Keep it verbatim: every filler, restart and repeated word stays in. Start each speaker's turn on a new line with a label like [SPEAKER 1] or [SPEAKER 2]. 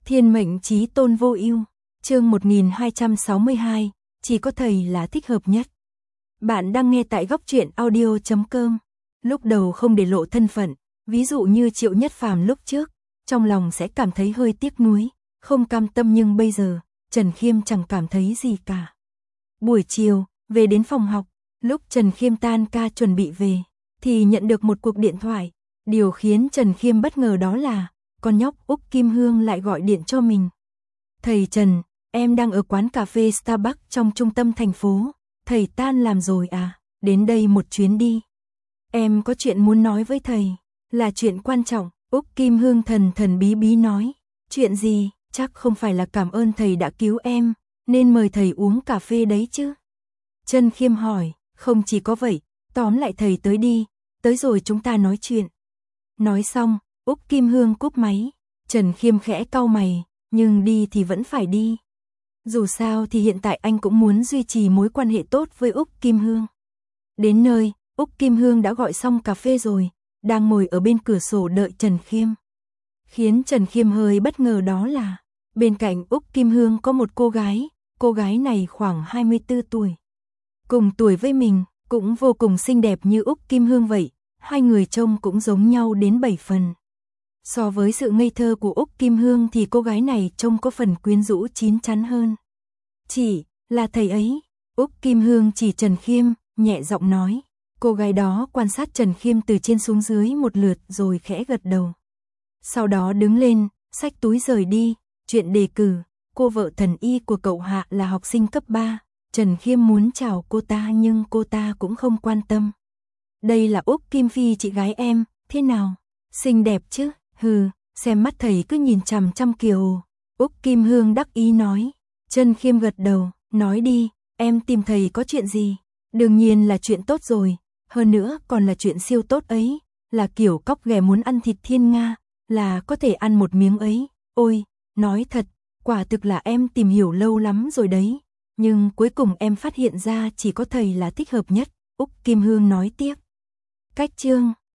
[SPEAKER 1] Thiên mệnh chí tôn vô ưu, chương một nghìn hai trăm sáu mươi hai, chỉ có thầy là thích hợp nhất. Bạn đang nghe tại góc truyện audio chấm com. Lúc đầu không để lộ thân phận, ví dụ như Triệu Nhất Phàm lúc trước, trong lòng sẽ cảm thấy hơi tiếc nuối, không cam tâm, nhưng bây giờ, Trần Khiêm chẳng cảm thấy gì cả. Buổi chiều, về đến phòng học, lúc Trần Khiêm tan ca chuẩn bị về, thì nhận được một cuộc điện thoại. Điều khiến Trần Khiêm bất ngờ đó là, con nhóc Úc Kim Hương lại gọi điện cho mình. Thầy Trần, em đang ở quán cà phê Starbucks trong trung tâm thành phố, thầy tan làm rồi à, đến đây một chuyến đi. Em có chuyện muốn nói với thầy, là chuyện quan trọng. Úc Kim Hương thần thần bí bí nói, chuyện gì, chắc không phải là cảm ơn thầy đã cứu em, nên mời thầy uống cà phê đấy chứ. Trần Khiêm hỏi, không chỉ có vậy, tóm lại thầy tới đi, tới rồi chúng ta nói chuyện. Nói xong, Úc Kim Hương cúp máy, Trần Khiêm khẽ cau mày, nhưng đi thì vẫn phải đi. Dù sao thì hiện tại anh cũng muốn duy trì mối quan hệ tốt với Úc Kim Hương. Đến nơi, Úc Kim Hương đã gọi xong cà phê rồi, đang ngồi ở bên cửa sổ đợi Trần Khiêm. Khiến Trần Khiêm hơi bất ngờ đó là, bên cạnh Úc Kim Hương có một cô gái, cô gái này khoảng hai mươi tư tuổi. Cùng tuổi với mình, cũng vô cùng xinh đẹp như Úc Kim Hương vậy, hai người trông cũng giống nhau đến bảy phần. So với sự ngây thơ của Úc Kim Hương thì cô gái này trông có phần quyến rũ chín chắn hơn. Chỉ là thầy ấy, Úc Kim Hương chỉ Trần Khiêm, nhẹ giọng nói. Cô gái đó quan sát Trần Khiêm từ trên xuống dưới một lượt rồi khẽ gật đầu. Sau đó đứng lên, xách túi rời đi. Chuyện đề cử, cô vợ thần y của cậu Hạ là học sinh cấp ba. Trần Khiêm muốn chào cô ta nhưng cô ta cũng không quan tâm. Đây là Úc Kim Phi chị gái em, thế nào? Xinh đẹp chứ? Hừ, xem mắt thầy cứ nhìn chằm chằm kiều. Úc Kim Hương đắc ý nói. Trần Khiêm gật đầu, nói đi, em tìm thầy có chuyện gì? Đương nhiên là chuyện tốt rồi, hơn nữa còn là chuyện siêu tốt ấy, là kiểu cóc ghẻ muốn ăn thịt thiên nga, là có thể ăn một miếng ấy. Ôi, nói thật, quả thực là em tìm hiểu lâu lắm rồi đấy, nhưng cuối cùng em phát hiện ra chỉ có thầy là thích hợp nhất. Úc Kim Hương nói tiếp. Cách chương